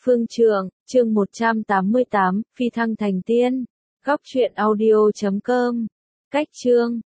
Phương Trượng, chương 188, Phi thăng thành tiên. Góc truyện audio.com. Cách chương.